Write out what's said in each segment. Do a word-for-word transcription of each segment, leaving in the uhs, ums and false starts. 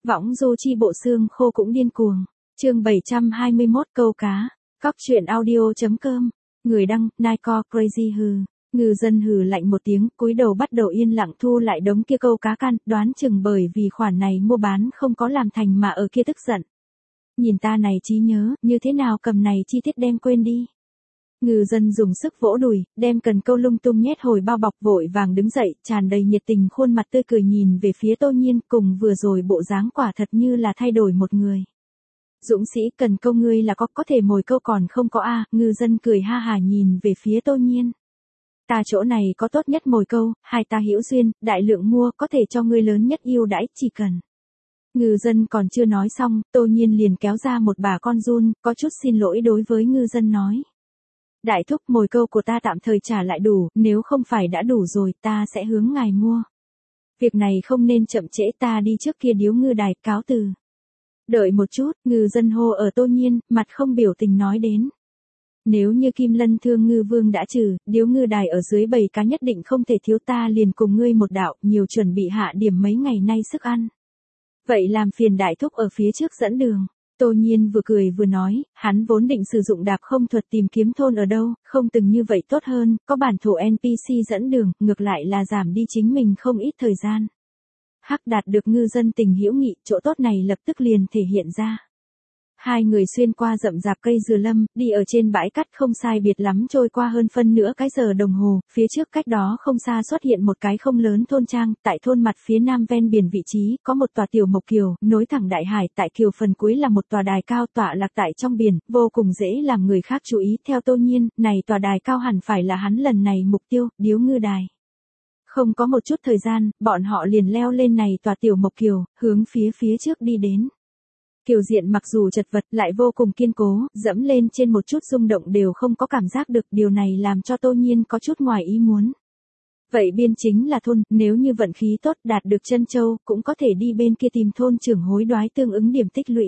Võng du chi bộ xương khô cũng điên cuồng. Chương bảy trăm hai mươi mốt câu cá. Cóc truyện audio chấm com. Người đăng, Nike Crazy hừ. Ngư dân hừ lạnh một tiếng, cúi đầu bắt đầu yên lặng thu lại đống kia câu cá can, đoán chừng bởi vì khoản này mua bán không có làm thành mà ở kia tức giận. Nhìn ta này trí nhớ, như thế nào cầm này chi tiết đem quên đi. Ngư dân dùng sức vỗ đùi, đem cần câu lung tung nhét hồi bao bọc, vội vàng đứng dậy, tràn đầy nhiệt tình, khuôn mặt tươi cười nhìn về phía Tô Nhiên, cùng vừa rồi bộ dáng quả thật như là thay đổi một người. Dũng sĩ, cần câu ngươi là có có thể mồi câu còn không có a? Ngư dân cười ha hà nhìn về phía Tô Nhiên. Ta chỗ này có tốt nhất mồi câu, hai ta hữu duyên, đại lượng mua, có thể cho ngươi lớn nhất ưu đãi, chỉ cần. Ngư dân còn chưa nói xong, Tô Nhiên liền kéo ra một bà con giun, có chút xin lỗi đối với ngư dân nói. Đại thúc, mồi câu của ta tạm thời trả lại đủ, nếu không phải đã đủ rồi ta sẽ hướng ngài mua. Việc này không nên chậm trễ, ta đi trước kia điếu ngư đài, cáo từ. Đợi một chút, ngư dân hô ở Tô Nhiên, mặt không biểu tình nói đến. Nếu như Kim Lân Thương Ngư Vương đã trừ, điếu ngư đài ở dưới bầy cá nhất định không thể thiếu, ta liền cùng ngươi một đạo, nhiều chuẩn bị hạ điểm mấy ngày nay sức ăn. Vậy làm phiền đại thúc ở phía trước dẫn đường. Tô Nhiên vừa cười vừa nói, hắn vốn định sử dụng đạp không thuật tìm kiếm thôn ở đâu, không từng như vậy tốt hơn, có bản thổ en pê xê dẫn đường, ngược lại là giảm đi chính mình không ít thời gian. Hắc đạt được ngư dân tình hữu nghị, chỗ tốt này lập tức liền thể hiện ra. Hai người xuyên qua rậm rạp cây dừa lâm, đi ở trên bãi cát không sai biệt lắm trôi qua hơn phân nửa cái giờ đồng hồ, phía trước cách đó không xa xuất hiện một cái không lớn thôn trang, tại thôn mặt phía nam ven biển vị trí, có một tòa tiểu mộc kiều, nối thẳng đại hải, tại kiều phần cuối là một tòa đài cao tọa lạc tại trong biển, vô cùng dễ làm người khác chú ý, theo Tô Nhiên, này tòa đài cao hẳn phải là hắn lần này mục tiêu, điếu ngư đài. Không có một chút thời gian, bọn họ liền leo lên này tòa tiểu mộc kiều, hướng phía phía trước đi đến. Kiều diện mặc dù chật vật lại vô cùng kiên cố, dẫm lên trên một chút rung động đều không có cảm giác được, điều này làm cho Tô Nhiên có chút ngoài ý muốn. Vậy biên chính là thôn, nếu như vận khí tốt đạt được chân châu, cũng có thể đi bên kia tìm thôn trưởng hối đoái tương ứng điểm tích lũy.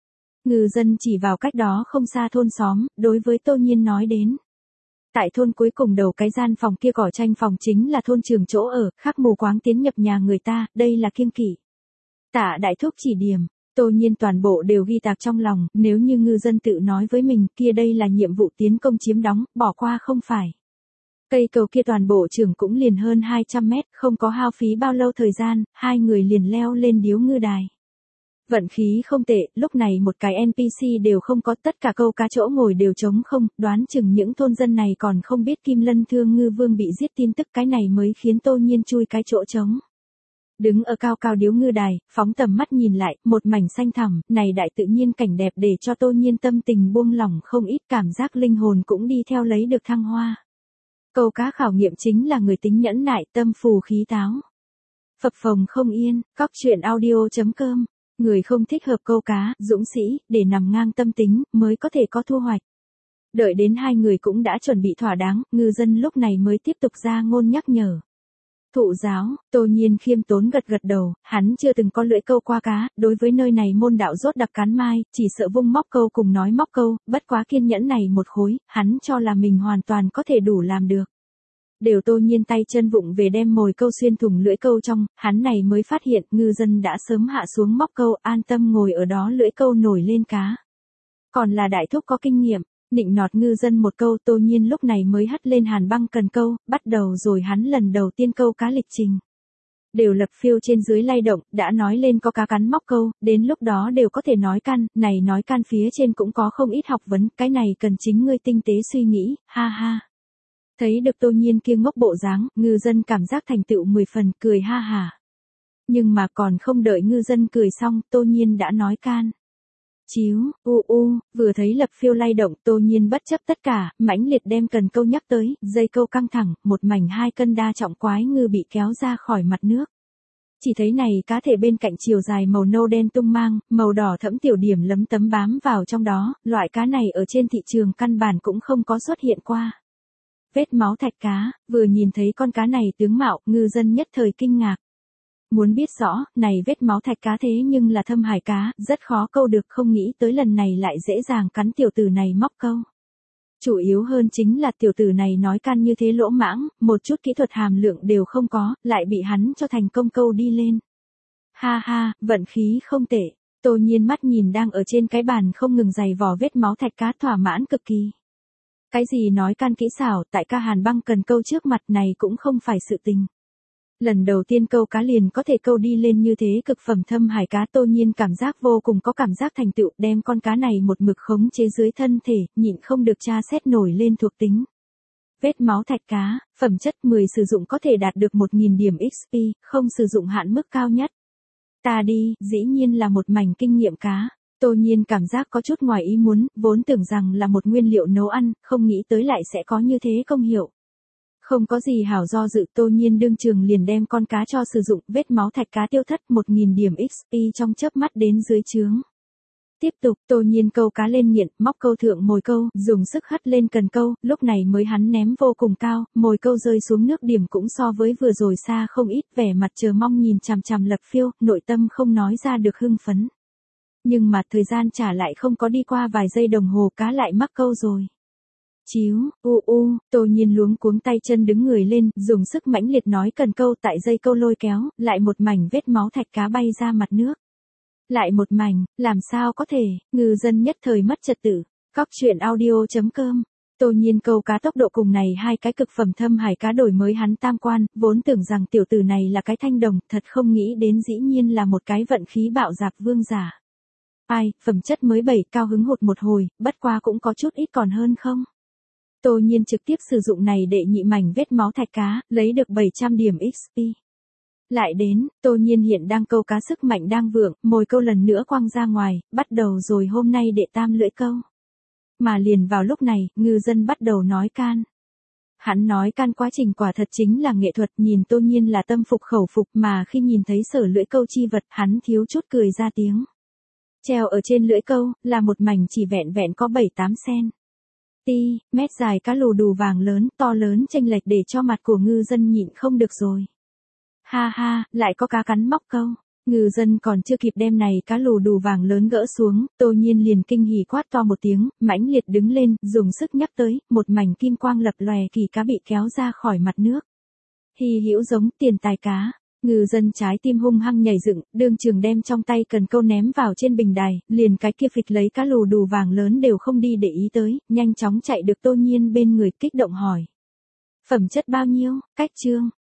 Ngư dân chỉ vào cách đó không xa thôn xóm, đối với Tô Nhiên nói đến. Tại thôn cuối cùng đầu cái gian phòng kia cỏ tranh phòng chính là thôn trưởng chỗ ở, khắc mù quáng tiến nhập nhà người ta, đây là kiêng kỵ. Tạ đại thúc chỉ điểm. Tô Nhiên toàn bộ đều ghi tạc trong lòng, nếu như ngư dân tự nói với mình, kia đây là nhiệm vụ tiến công chiếm đóng, bỏ qua không phải. Cây cầu kia toàn bộ trưởng cũng liền hơn hai trăm mét, không có hao phí bao lâu thời gian, hai người liền leo lên điếu ngư đài. Vận khí không tệ, lúc này một cái en pê xê đều không có, tất cả câu cá chỗ ngồi đều trống không, đoán chừng những thôn dân này còn không biết Kim Lân Thương Ngư Vương bị giết tin tức, cái này mới khiến Tô Nhiên chui cái chỗ trống. Đứng ở cao cao điếu ngư đài, phóng tầm mắt nhìn lại, một mảnh xanh thẳm, này đại tự nhiên cảnh đẹp để cho Tô Nhiên tâm tình buông lỏng không ít, cảm giác linh hồn cũng đi theo lấy được thăng hoa. Câu cá khảo nghiệm chính là người tính nhẫn nại, tâm phù khí táo. Phập phồng không yên, cóc truyện audio chấm com. Người không thích hợp câu cá, dũng sĩ, để nằm ngang tâm tính, mới có thể có thu hoạch. Đợi đến hai người cũng đã chuẩn bị thỏa đáng, ngư dân lúc này mới tiếp tục ra ngôn nhắc nhở. Thụ giáo, Tô Nhiên khiêm tốn gật gật đầu, hắn chưa từng có lưỡi câu qua cá, đối với nơi này môn đạo rốt đặc cán mai, chỉ sợ vung móc câu cùng nói móc câu, bất quá kiên nhẫn này một khối, hắn cho là mình hoàn toàn có thể đủ làm được. Đều Tô Nhiên tay chân vụng về đem mồi câu xuyên thủng lưỡi câu trong, hắn này mới phát hiện ngư dân đã sớm hạ xuống móc câu, an tâm ngồi ở đó lưỡi câu nổi lên cá. Còn là đại thúc có kinh nghiệm. Nịnh nọt ngư dân một câu, Tô Nhiên lúc này mới hất lên hàn băng cần câu, bắt đầu rồi hắn lần đầu tiên câu cá lịch trình. Đều lập phiêu trên dưới lay động, đã nói lên có cá cắn móc câu, đến lúc đó đều có thể nói can, này nói can phía trên cũng có không ít học vấn, cái này cần chính ngươi tinh tế suy nghĩ, ha ha. Thấy được Tô Nhiên kia ngốc bộ dáng, ngư dân cảm giác thành tựu mười phần, cười ha ha. Nhưng mà còn không đợi ngư dân cười xong, Tô Nhiên đã nói can. Chíu, u u, vừa thấy lập phiêu lay động, Tô Nhiên bất chấp tất cả, mãnh liệt đem cần câu nhắc tới, dây câu căng thẳng, một mảnh hai cân đa trọng quái ngư bị kéo ra khỏi mặt nước. Chỉ thấy này cá thể bên cạnh chiều dài màu nâu đen tung mang, màu đỏ thẫm tiểu điểm lấm tấm bám vào trong đó, loại cá này ở trên thị trường căn bản cũng không có xuất hiện qua. Vết máu thạch cá, vừa nhìn thấy con cá này tướng mạo, ngư dân nhất thời kinh ngạc. Muốn biết rõ, này vết máu thạch cá thế nhưng là thâm hải cá, rất khó câu được, không nghĩ tới lần này lại dễ dàng cắn tiểu tử này móc câu. Chủ yếu hơn chính là tiểu tử này nói can như thế lỗ mãng, một chút kỹ thuật hàm lượng đều không có, lại bị hắn cho thành công câu đi lên. Ha ha, vận khí không tệ. Tô Nhiên mắt nhìn đang ở trên cái bàn không ngừng giày vò vết máu thạch cá thỏa mãn cực kỳ. Cái gì nói can kỹ xảo, tại ca Hàn Băng cần câu trước mặt này cũng không phải sự tình. Lần đầu tiên câu cá liền có thể câu đi lên như thế cực phẩm thâm hải cá, Tô Nhiên cảm giác vô cùng có cảm giác thành tựu, đem con cá này một mực khống chế dưới thân thể, nhịn không được tra xét nổi lên thuộc tính. Vết máu thạch cá, phẩm chất mười sử dụng có thể đạt được một nghìn điểm ích pê, không sử dụng hạn mức cao nhất. Ta đi, dĩ nhiên là một mảnh kinh nghiệm cá. Tô Nhiên cảm giác có chút ngoài ý muốn, vốn tưởng rằng là một nguyên liệu nấu ăn, không nghĩ tới lại sẽ có như thế công hiệu. Không có gì hảo do dự, Tô Nhiên đương trường liền đem con cá cho sử dụng, vết máu thạch cá tiêu thất một nghìn điểm ích pê trong chớp mắt đến dưới chướng. Tiếp tục, Tô Nhiên câu cá lên nghiện, móc câu thượng mồi câu, dùng sức hất lên cần câu, lúc này mới hắn ném vô cùng cao, mồi câu rơi xuống nước điểm cũng so với vừa rồi xa không ít, vẻ mặt chờ mong nhìn chằm chằm Lập Phiêu, nội tâm không nói ra được hưng phấn. Nhưng mà thời gian trả lại không có đi qua vài giây đồng hồ, cá lại mắc câu rồi. Chíu, u u, Tô Nhiên luống cuống tay chân đứng người lên, dùng sức mãnh liệt nói cần câu, tại dây câu lôi kéo, lại một mảnh vết máu thạch cá bay ra mặt nước. Lại một mảnh, làm sao có thể, ngư dân nhất thời mất trật tự. Cóc truyện audio chấm com. Tô Nhiên câu cá tốc độ cùng này hai cái cực phẩm thâm hải cá đổi mới hắn tam quan, vốn tưởng rằng tiểu tử này là cái thanh đồng, thật không nghĩ đến dĩ nhiên là một cái vận khí bạo dạp vương giả. Ai, phẩm chất mới bảy, cao hứng hụt một hồi, bất qua cũng có chút ít còn hơn không. Tô Nhiên trực tiếp sử dụng này để nhị mảnh vết máu thạch cá, lấy được bảy trăm điểm ích pê. Lại đến, Tô Nhiên hiện đang câu cá sức mạnh đang vượng, mồi câu lần nữa quăng ra ngoài, bắt đầu rồi hôm nay đệ tam lưỡi câu. Mà liền vào lúc này, ngư dân bắt đầu nói can. Hắn nói can quá trình quả thật chính là nghệ thuật, nhìn Tô Nhiên là tâm phục khẩu phục, mà khi nhìn thấy sở lưỡi câu chi vật, hắn thiếu chút cười ra tiếng. Treo ở trên lưỡi câu, là một mảnh chỉ vẹn vẹn có bảy tám xen ti mét dài cá lù đù vàng lớn, to lớn chênh lệch để cho mặt của ngư dân nhịn không được rồi. Ha ha, lại có cá cắn móc câu. Ngư dân còn chưa kịp đem này cá lù đù vàng lớn gỡ xuống, Tô Nhiên liền kinh hỉ quát to một tiếng, mãnh liệt đứng lên, dùng sức nhắc tới, một mảnh kim quang lập lòe kỳ cá bị kéo ra khỏi mặt nước. Hy hữu giống tiền tài cá. Ngư dân trái tim hung hăng nhảy dựng, đương trường đem trong tay cần câu ném vào trên bình đài, liền cái kia phịch lấy cá lù đù vàng lớn đều không đi để ý tới, nhanh chóng chạy được Tô Nhiên bên người kích động hỏi. Phẩm chất bao nhiêu, cách chương.